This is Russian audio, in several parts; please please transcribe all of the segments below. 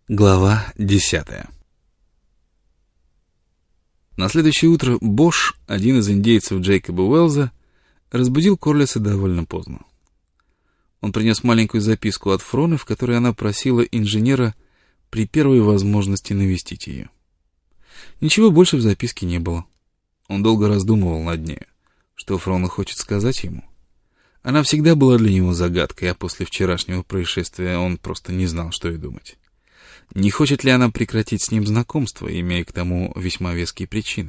Глава 10. На следующее утро Бош, один из индейцев Джейкоба Уэллза, разбудил Корлиса довольно поздно. Он принес маленькую записку от Фроны, в которой она просила инженера при первой возможности навестить ее. Ничего больше в записке не было. Он долго раздумывал над ней, что Фрона хочет сказать ему. Она всегда была для него загадкой, а после вчерашнего происшествия он просто не знал, что и думать. Не хочет ли она прекратить с ним знакомство, имея к тому весьма веские причины?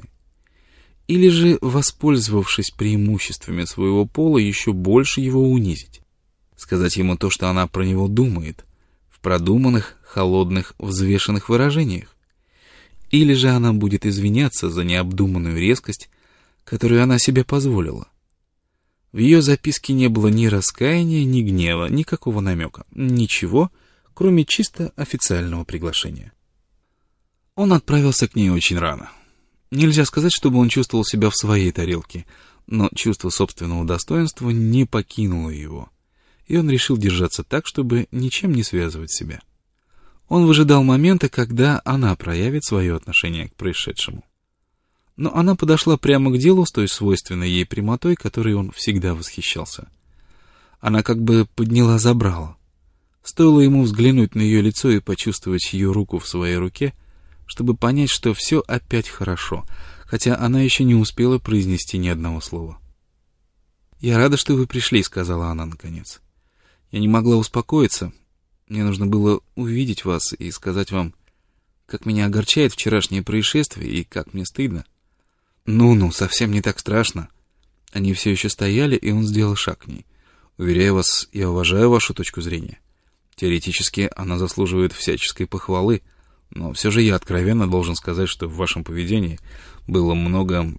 Или же, воспользовавшись преимуществами своего пола, еще больше его унизить? Сказать ему то, что она про него думает, в продуманных, холодных, взвешенных выражениях? Или же она будет извиняться за необдуманную резкость, которую она себе позволила? В ее записке не было ни раскаяния, ни гнева, никакого намека, ничего, кроме чисто официального приглашения. Он отправился к ней очень рано. Нельзя сказать, чтобы он чувствовал себя в своей тарелке, но чувство собственного достоинства не покинуло его, и он решил держаться так, чтобы ничем не связывать себя. Он выжидал момента, когда она проявит свое отношение к происшедшему. Но она подошла прямо к делу с той свойственной ей прямотой, которой он всегда восхищался. Она как бы подняла забрало. Стоило ему взглянуть на ее лицо и почувствовать ее руку в своей руке, чтобы понять, что все опять хорошо, хотя она еще не успела произнести ни одного слова. «Я рада, что вы пришли», — сказала она наконец. «Я не могла успокоиться. Мне нужно было увидеть вас и сказать вам, как меня огорчает вчерашнее происшествие и как мне стыдно». «Ну, совсем не так страшно». Они все еще стояли, и он сделал шаг к ней. «Уверяю вас, я уважаю вашу точку зрения. Теоретически она заслуживает всяческой похвалы, но все же я откровенно должен сказать, что в вашем поведении было много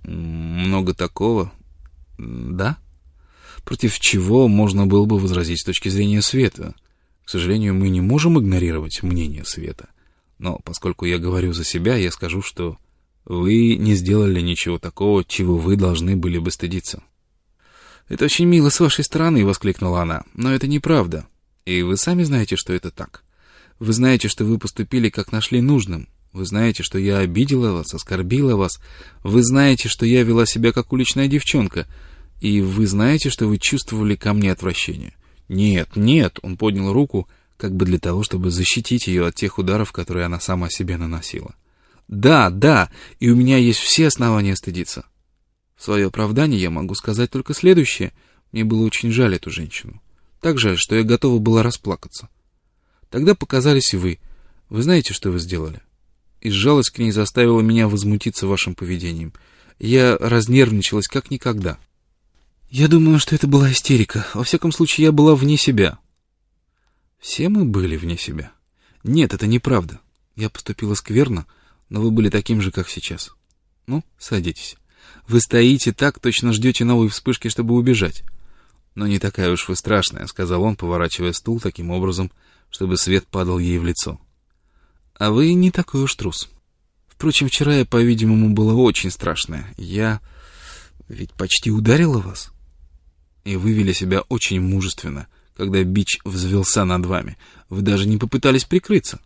такого, да, против чего можно было бы возразить с точки зрения света. К сожалению, мы не можем игнорировать мнение света, но поскольку я говорю за себя, я скажу, что вы не сделали ничего такого, чего вы должны были бы стыдиться». «Это очень мило с вашей стороны», — воскликнула она, — «но это неправда. И вы сами знаете, что это так. Вы знаете, что вы поступили, как нашли нужным. Вы знаете, что я обидела вас, оскорбила вас. Вы знаете, что я вела себя, как уличная девчонка. И вы знаете, что вы чувствовали ко мне отвращение. Нет, он поднял руку, как бы для того, чтобы защитить ее от тех ударов, которые она сама себе наносила. Да, и у меня есть все основания стыдиться. В свое оправдание я могу сказать только следующее. Мне было очень жаль эту женщину. Так жаль, что я готова была расплакаться. Тогда показались и вы. Вы знаете, что вы сделали? И жалость к ней заставила меня возмутиться вашим поведением. Я разнервничалась как никогда. Я думаю, что это была истерика. Во всяком случае, я была вне себя». «Все мы были вне себя». «Нет, это неправда. Я поступила скверно, но вы были таким же, как сейчас. Ну, садитесь. Вы стоите так, точно ждете новой вспышки, чтобы убежать». «Но не такая уж вы страшная», — сказал он, поворачивая стул таким образом, чтобы свет падал ей в лицо. «А вы не такой уж трус. Впрочем, вчера я, по-видимому, была очень страшная. Я ведь почти ударила вас. И вы вели себя очень мужественно, когда бич взвелся над вами. Вы даже не попытались прикрыться.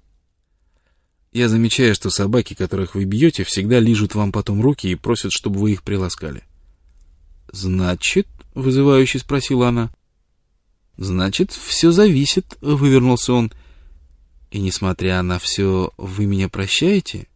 Я замечаю, что собаки, которых вы бьете, всегда лижут вам потом руки и просят, чтобы вы их приласкали». «Значит...» — вызывающе спросила она. «Значит, все зависит», — вывернулся он. «И несмотря на все, вы меня прощаете?»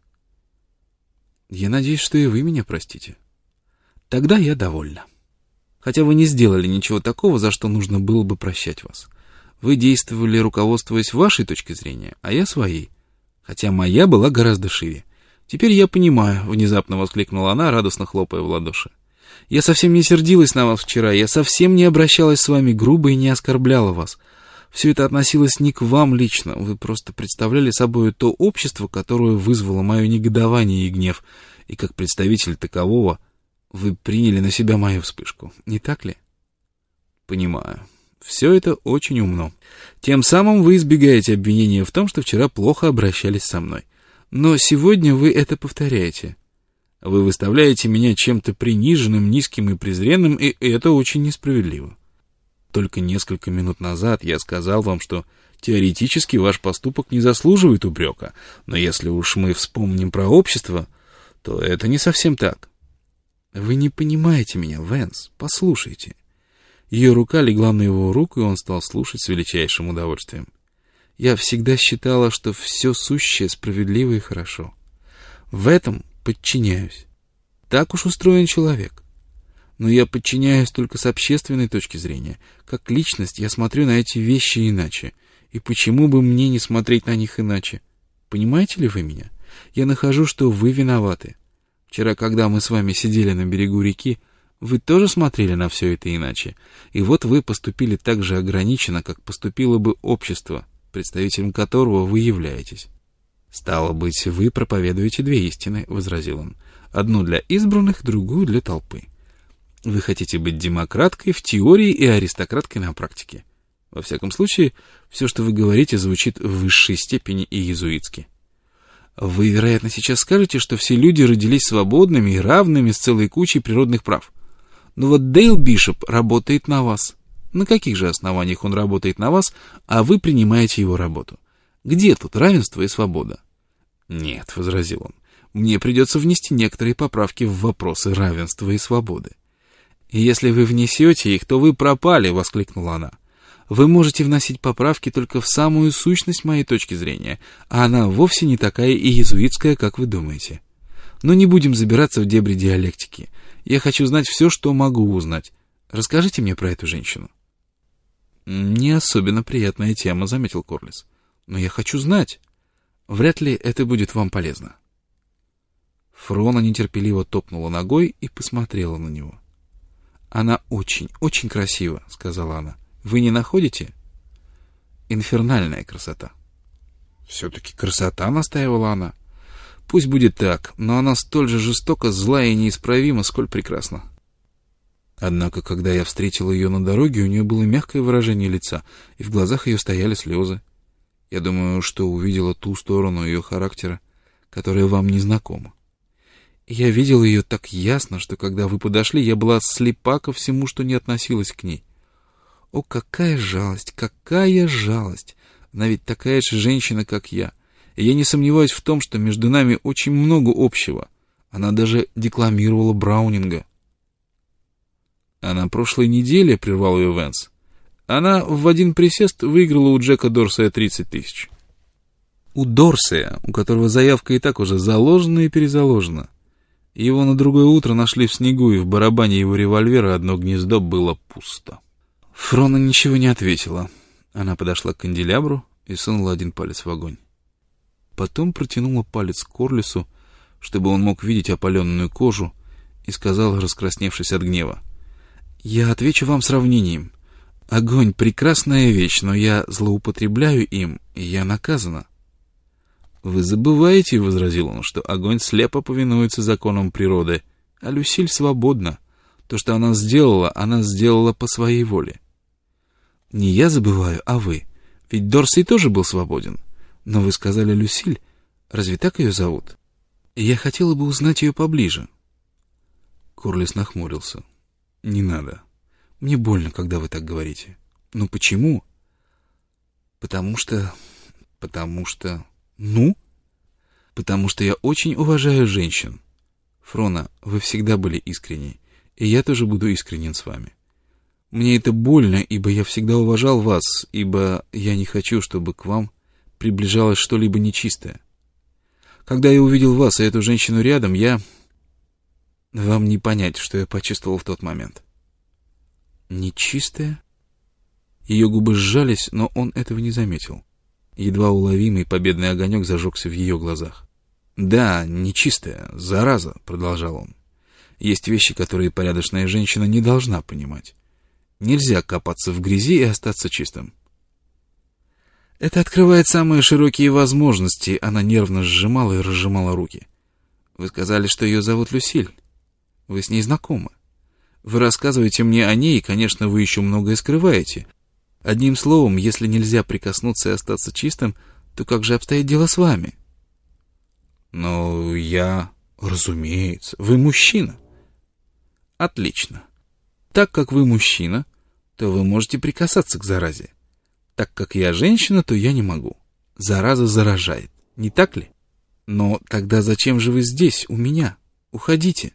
«Я надеюсь, что и вы меня простите. Тогда я довольна. Хотя вы не сделали ничего такого, за что нужно было бы прощать вас. Вы действовали, руководствуясь вашей точкой зрения, а я своей. Хотя моя была гораздо шире. Теперь я понимаю», — внезапно воскликнула она, радостно хлопая в ладоши. «Я совсем не сердилась на вас вчера, я совсем не обращалась с вами грубо и не оскорбляла вас. Все это относилось не к вам лично, вы просто представляли собой то общество, которое вызвало мое негодование и гнев, и как представитель такового вы приняли на себя мою вспышку, не так ли?» «Понимаю. Все это очень умно. Тем самым вы избегаете обвинения в том, что вчера плохо обращались со мной. Но сегодня вы это повторяете. Вы выставляете меня чем-то приниженным, низким и презренным, и это очень несправедливо. Только несколько минут назад я сказал вам, что Теоретически ваш поступок не заслуживает упрека, но если уж мы вспомним про общество, то это не совсем так. Вы не понимаете меня, Вэнс, послушайте. Ее рука легла на его руку, и он стал слушать с величайшим удовольствием. Я всегда считала, что все сущее справедливо и хорошо. В этом подчиняюсь. Так уж устроен человек. Но я подчиняюсь только с общественной точки зрения. Как личность я смотрю на эти вещи иначе. И почему бы мне не смотреть на них иначе? Понимаете ли вы меня? Я нахожу, что вы виноваты. Вчера, когда мы с вами сидели на берегу реки, вы тоже смотрели на все это иначе. И вот вы поступили так же ограниченно, как поступило бы общество, представителем которого вы являетесь. «Стало быть, вы проповедуете две истины», — возразил он. «Одну для избранных, другую для толпы. Вы хотите быть демократкой в теории и аристократкой на практике. Во всяком случае, все, что вы говорите, звучит в высшей степени и иезуитски. Вы, вероятно, сейчас скажете, что все люди родились свободными и равными с целой кучей природных прав. Но вот Дейл Бишоп работает на вас. На каких же основаниях он работает на вас, а вы принимаете его работу? Где тут равенство и свобода?» «Нет», — возразил он, — «мне придется внести некоторые поправки в вопросы равенства и свободы». «И если вы внесете их, то вы пропали», — воскликнула она. «Вы можете вносить поправки только в самую сущность моей точки зрения, а она вовсе не такая иезуитская, как вы думаете. Но не будем забираться в дебри диалектики. Я хочу знать все, что могу узнать. Расскажите мне про эту женщину». «Не особенно приятная тема», — заметил Корлис. «Но я хочу знать. Вряд ли это будет вам полезно». Фрона нетерпеливо топнула ногой и посмотрела на него. «Она очень, очень красива», — сказала она. «Вы не находите?» «Инфернальная красота». «Все-таки красота», — настаивала она. «Пусть будет так, но она столь же жестоко, зла и неисправима, сколь прекрасна». Однако, когда я встретил ее на дороге, у нее было мягкое выражение лица, и в глазах ее стояли слезы. Я думаю, что увидела ту сторону ее характера, которая вам не знакома. Я видел ее так ясно, что когда вы подошли, я была слепа ко всему, что не относилось к ней. О, какая жалость, какая жалость! Она ведь такая же женщина, как я. И я не сомневаюсь в том, что между нами очень много общего. Она даже декламировала Браунинга. А на прошлой неделе, прервал ее Вэнс, она в один присест выиграла у Джека Дорсея 30 тысяч. У Дорсея, у которого заявка и так уже заложена и перезаложена. Его на другое утро нашли в снегу, и в барабане его револьвера одно гнездо было пусто. Фрона ничего не ответила. Она подошла к канделябру и сунула один палец в огонь. Потом протянула палец к Корлису, чтобы он мог видеть опаленную кожу, и сказала, раскрасневшись от гнева: «Я отвечу вам сравнением. Огонь — прекрасная вещь, но я злоупотребляю им, и я наказана». «Вы забываете, — возразил он, — что огонь слепо повинуется законам природы, а Люсиль свободна. То, что она сделала по своей воле». «Не я забываю, а вы. Ведь Дорсей тоже был свободен. Но вы сказали Люсиль. Разве так ее зовут? Я хотела бы узнать ее поближе». Корлис нахмурился. «Не надо. Мне больно, когда вы так говорите». «Но почему?» «Потому что... Ну?» «Потому что я очень уважаю женщин. Фрона, вы всегда были искренни, и я тоже буду искренен с вами. Мне это больно, ибо я всегда уважал вас, ибо я не хочу, чтобы к вам приближалось что-либо нечистое. Когда я увидел вас и эту женщину рядом, Вам не понять, что я почувствовал в тот момент». «Нечистое?» Ее губы сжались, но он этого не заметил. Едва уловимый победный огонек зажегся в ее глазах. «Да, нечистая, зараза», — продолжал он. «Есть вещи, которые порядочная женщина не должна понимать. Нельзя копаться в грязи и остаться чистым». «Это открывает самые широкие возможности», — она нервно сжимала и разжимала руки. «Вы сказали, что ее зовут Люсиль. Вы с ней знакомы. Вы рассказываете мне о ней, и, конечно, вы еще многое скрываете. Одним словом, если нельзя прикоснуться и остаться чистым, то как же обстоит дело с вами?» «Но я... Разумеется, вы мужчина». «Отлично. Так как вы мужчина, то вы можете прикасаться к заразе. Так как я женщина, то я не могу. Зараза заражает, не так ли? Но тогда зачем же вы здесь, у меня? Уходите.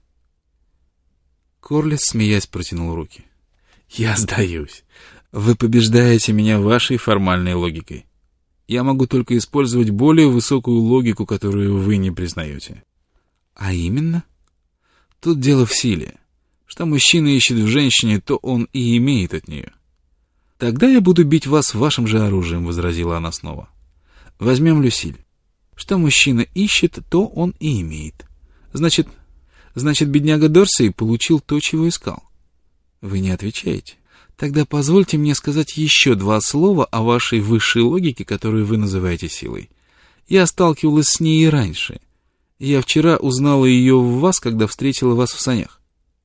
Корлес, смеясь, протянул руки. Я сдаюсь. Вы побеждаете меня вашей формальной логикой. Я могу только использовать более высокую логику, которую вы не признаете. А именно? Тут дело в силе. Что мужчина ищет в женщине, то он и имеет от нее. Тогда я буду бить вас вашим же оружием, возразила она снова. Возьмем Люсиль. Что мужчина ищет, то он и имеет. Значит, бедняга Дорсей получил то, чего искал. Вы не отвечаете. Тогда позвольте мне сказать еще 2 слова о вашей высшей логике, которую вы называете силой. Я сталкивалась с ней и раньше. Я вчера узнала ее в вас, когда встретила вас в санях.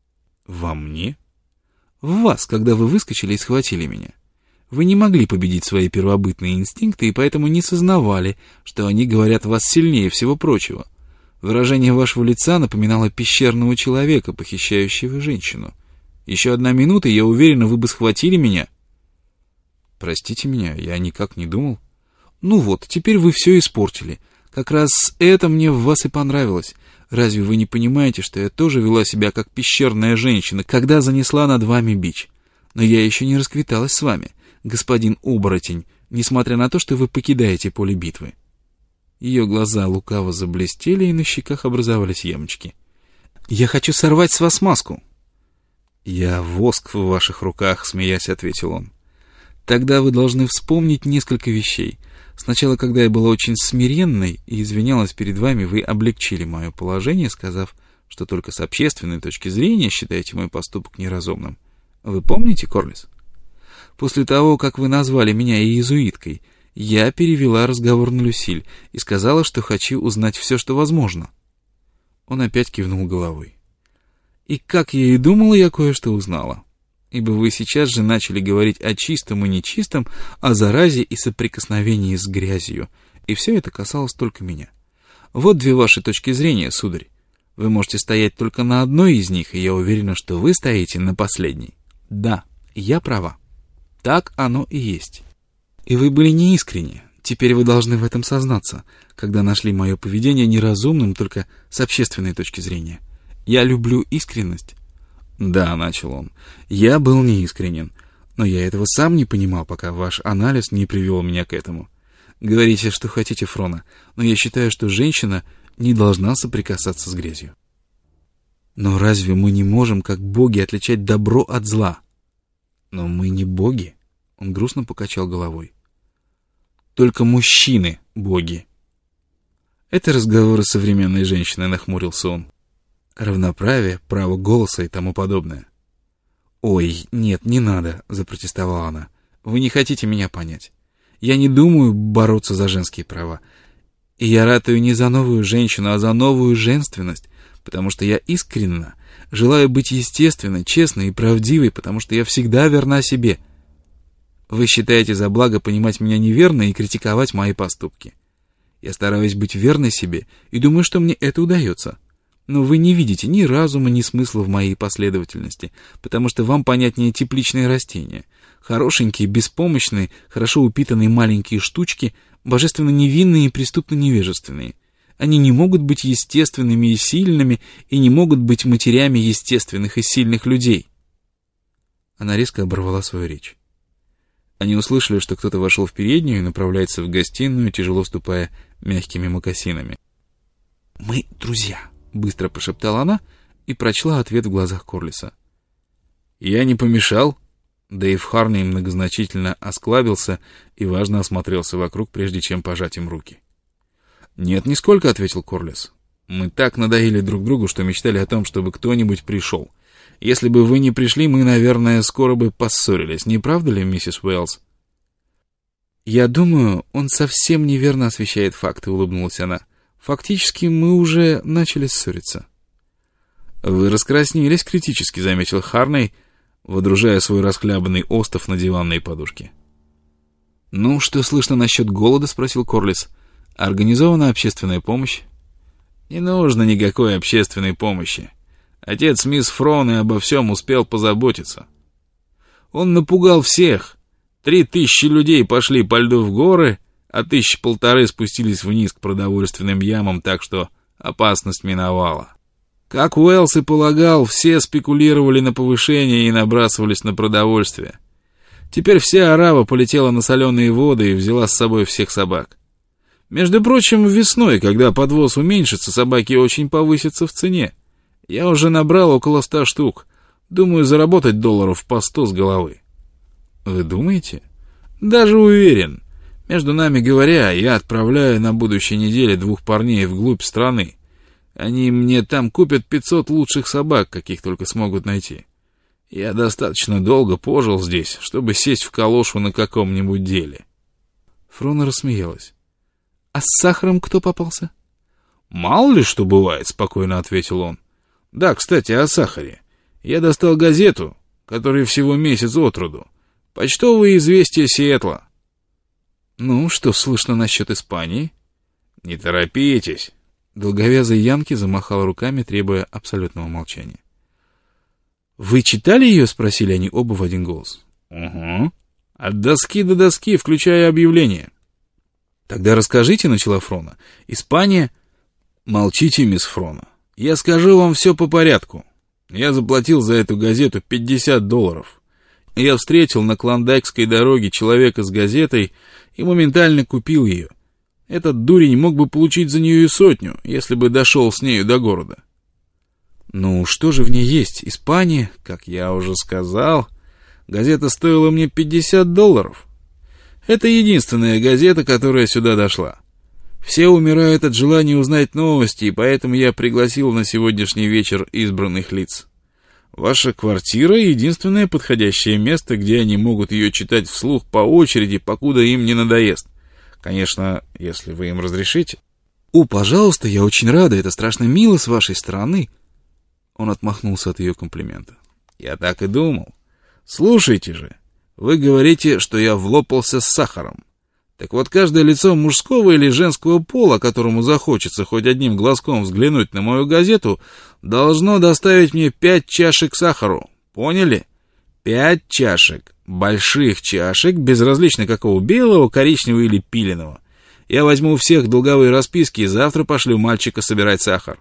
Во мне? В вас, когда вы выскочили и схватили меня. Вы не могли победить свои первобытные инстинкты и поэтому не сознавали, что они говорят вас сильнее всего прочего. Выражение вашего лица напоминало пещерного человека, похищающего женщину. Еще 1 минута, и я уверена, вы бы схватили меня. Простите меня, я никак не думал. Ну вот, теперь вы все испортили. Как раз это мне в вас и понравилось. Разве вы не понимаете, что я тоже вела себя как пещерная женщина, когда занесла над вами бич? Но я еще не расквиталась с вами, господин оборотень, несмотря на то, что вы покидаете поле битвы. Ее глаза лукаво заблестели, и на щеках образовались ямочки. «Я хочу сорвать с вас маску!» «Я воск в ваших руках», — смеясь, ответил он. «Тогда вы должны вспомнить несколько вещей. Сначала, когда я была очень смиренной и извинялась перед вами, вы облегчили мое положение, сказав, что только с общественной точки зрения считаете мой поступок неразумным. Вы помните, Корлес? После того, как вы назвали меня иезуиткой, я перевела разговор на Люсиль и сказала, что хочу узнать все, что возможно». Он опять кивнул головой. «И как я и думала, я кое-что узнала. Ибо вы сейчас же начали говорить о чистом и нечистом, о заразе и соприкосновении с грязью, и все это касалось только меня. Вот 2 ваши точки зрения, сударь. Вы можете стоять только на одной из них, и я уверена, что вы стоите на последней. Да, я права. Так оно и есть. И вы были неискренни. Теперь вы должны в этом сознаться, когда нашли мое поведение неразумным только с общественной точки зрения. Я люблю искренность». «Да», — начал он, — «я был неискренен, но я этого сам не понимал, пока ваш анализ не привел меня к этому. Говорите, что хотите, Фрона, но я считаю, что женщина не должна соприкасаться с грязью». «Но разве мы не можем, как боги, отличать добро от зла?» «Но мы не боги», — он грустно покачал головой. «Только мужчины боги». «Это разговоры современной женщины», — нахмурился он. «Равноправие, право голоса и тому подобное». «Ой, нет, не надо», — запротестовала она. «Вы не хотите меня понять. Я не думаю бороться за женские права. И я ратую не за новую женщину, а за новую женственность, потому что я искренна, желаю быть естественной, честной и правдивой, потому что я всегда верна себе. Вы считаете за благо понимать меня неверно и критиковать мои поступки. Я стараюсь быть верной себе и думаю, что мне это удается. Но вы не видите ни разума, ни смысла в моей последовательности, потому что вам понятнее тепличные растения. Хорошенькие, беспомощные, хорошо упитанные маленькие штучки, божественно невинные и преступно невежественные. Они не могут быть естественными и сильными, и не могут быть матерями естественных и сильных людей». Она резко оборвала свою речь. Они услышали, что кто-то вошел в переднюю и направляется в гостиную, тяжело ступая мягкими мокасинами. «Мы друзья», — быстро прошептала она и прочла ответ в глазах Корлеса. «Я не помешал?» Дэйв Харни многозначительно осклабился и важно осмотрелся вокруг, прежде чем пожать им руки. «Нет, нисколько», — ответил Корлес. «Мы так надоели друг другу, что мечтали о том, чтобы кто-нибудь пришел. Если бы вы не пришли, мы, наверное, скоро бы поссорились. Не правда ли, миссис Уэллс?» «Я думаю, он совсем неверно освещает факты», — улыбнулась она. «Фактически мы уже начали ссориться». «Вы раскраснелись критически», — заметил Харней, водружая свой расхлябанный остов на диванные подушки. «Ну, что слышно насчет голода?» — спросил Корлес. «Организована общественная помощь?» «Не нужно никакой общественной помощи. Отец мисс Фроны обо всем успел позаботиться. Он напугал всех. 3000 людей пошли по льду в горы, а 1500 спустились вниз к продовольственным ямам, так что опасность миновала. Как Уэллс и полагал, все спекулировали на повышение и набрасывались на продовольствие. Теперь вся арава полетела на соленые воды и взяла с собой всех собак. Между прочим, весной, когда подвоз уменьшится, собаки очень повысятся в цене. Я уже набрал около 100 штук. Думаю, заработать долларов по 100 с головы. Вы думаете? Даже уверен. Между нами говоря, я отправляю на будущей неделе 2 парней вглубь страны. Они мне там купят 500 лучших собак, каких только смогут найти. Я достаточно долго пожил здесь, чтобы сесть в калошу на каком-нибудь деле. Фрона рассмеялась. А с сахаром кто попался? Мало ли что бывает, спокойно ответил он. Да, кстати, о сахаре. Я достал газету, которой всего месяц от роду. Почтовые известия Сиэтла. Ну, что слышно насчет Испании? Не торопитесь. Долговязый Янки замахал руками, требуя абсолютного молчания. «Вы читали ее?» — спросили они оба в один голос. «Угу. От доски до доски, включая объявление». «Тогда расскажите», — начала Фрона. «Испания...» «Молчите, мисс Фрона. Я скажу вам все по порядку. Я заплатил за эту газету $50. Я встретил на Клондайкской дороге человека с газетой и моментально купил ее. Этот дурень мог бы получить за нее и 100, если бы дошел с нею до города». «Ну, что же в ней есть? Испания?» «Как я уже сказал, газета стоила мне $50. Это единственная газета, которая сюда дошла. Все умирают от желания узнать новости, и поэтому я пригласил на сегодняшний вечер избранных лиц. Ваша квартира — единственное подходящее место, где они могут ее читать вслух по очереди, покуда им не надоест. Конечно, если вы им разрешите». «О, пожалуйста, я очень рада, это страшно мило с вашей стороны». Он отмахнулся от ее комплимента. «Я так и думал. Слушайте же, вы говорите, что я влопался с сахаром. Так вот, каждое лицо мужского или женского пола, которому захочется хоть одним глазком взглянуть на мою газету, должно доставить мне 5 чашек сахару. Поняли? 5 чашек. Больших чашек, безразлично какого, белого, коричневого или пиленого. Я возьму у всех долговые расписки и завтра пошлю мальчика собирать сахар».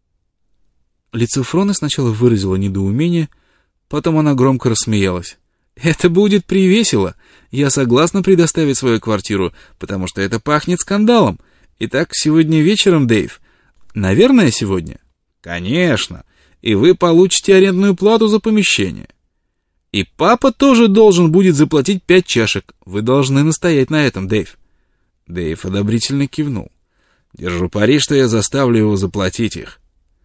Лицо Фроны сначала выразило недоумение, потом она громко рассмеялась. «Это будет привесело. Я согласна предоставить свою квартиру, потому что это пахнет скандалом. Итак, сегодня вечером, Дэйв. Наверное, сегодня?» «Конечно. И вы получите арендную плату за помещение. И папа тоже должен будет заплатить 5 чашек. Вы должны настоять на этом, Дэйв». Дэйв одобрительно кивнул. «Держу пари, что я заставлю его заплатить их.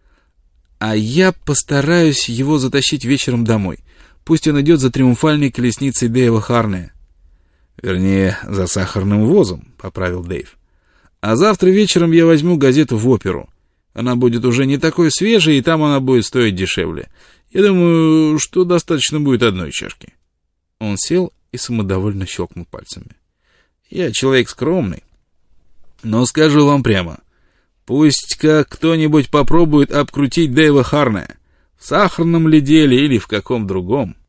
А я постараюсь его затащить вечером домой. Пусть он идет за триумфальной колесницей Дэйва Харнея». «Вернее, за сахарным возом», — поправил Дэйв. «А завтра вечером я возьму газету в оперу. Она будет уже не такой свежей, и там она будет стоить дешевле. Я думаю, что достаточно будет 1 чашки». Он сел и самодовольно щелкнул пальцами. «Я человек скромный, но скажу вам прямо. Пусть-ка кто-нибудь попробует обкрутить Дэйва Харнея. В сахарном ли деле или в каком другом.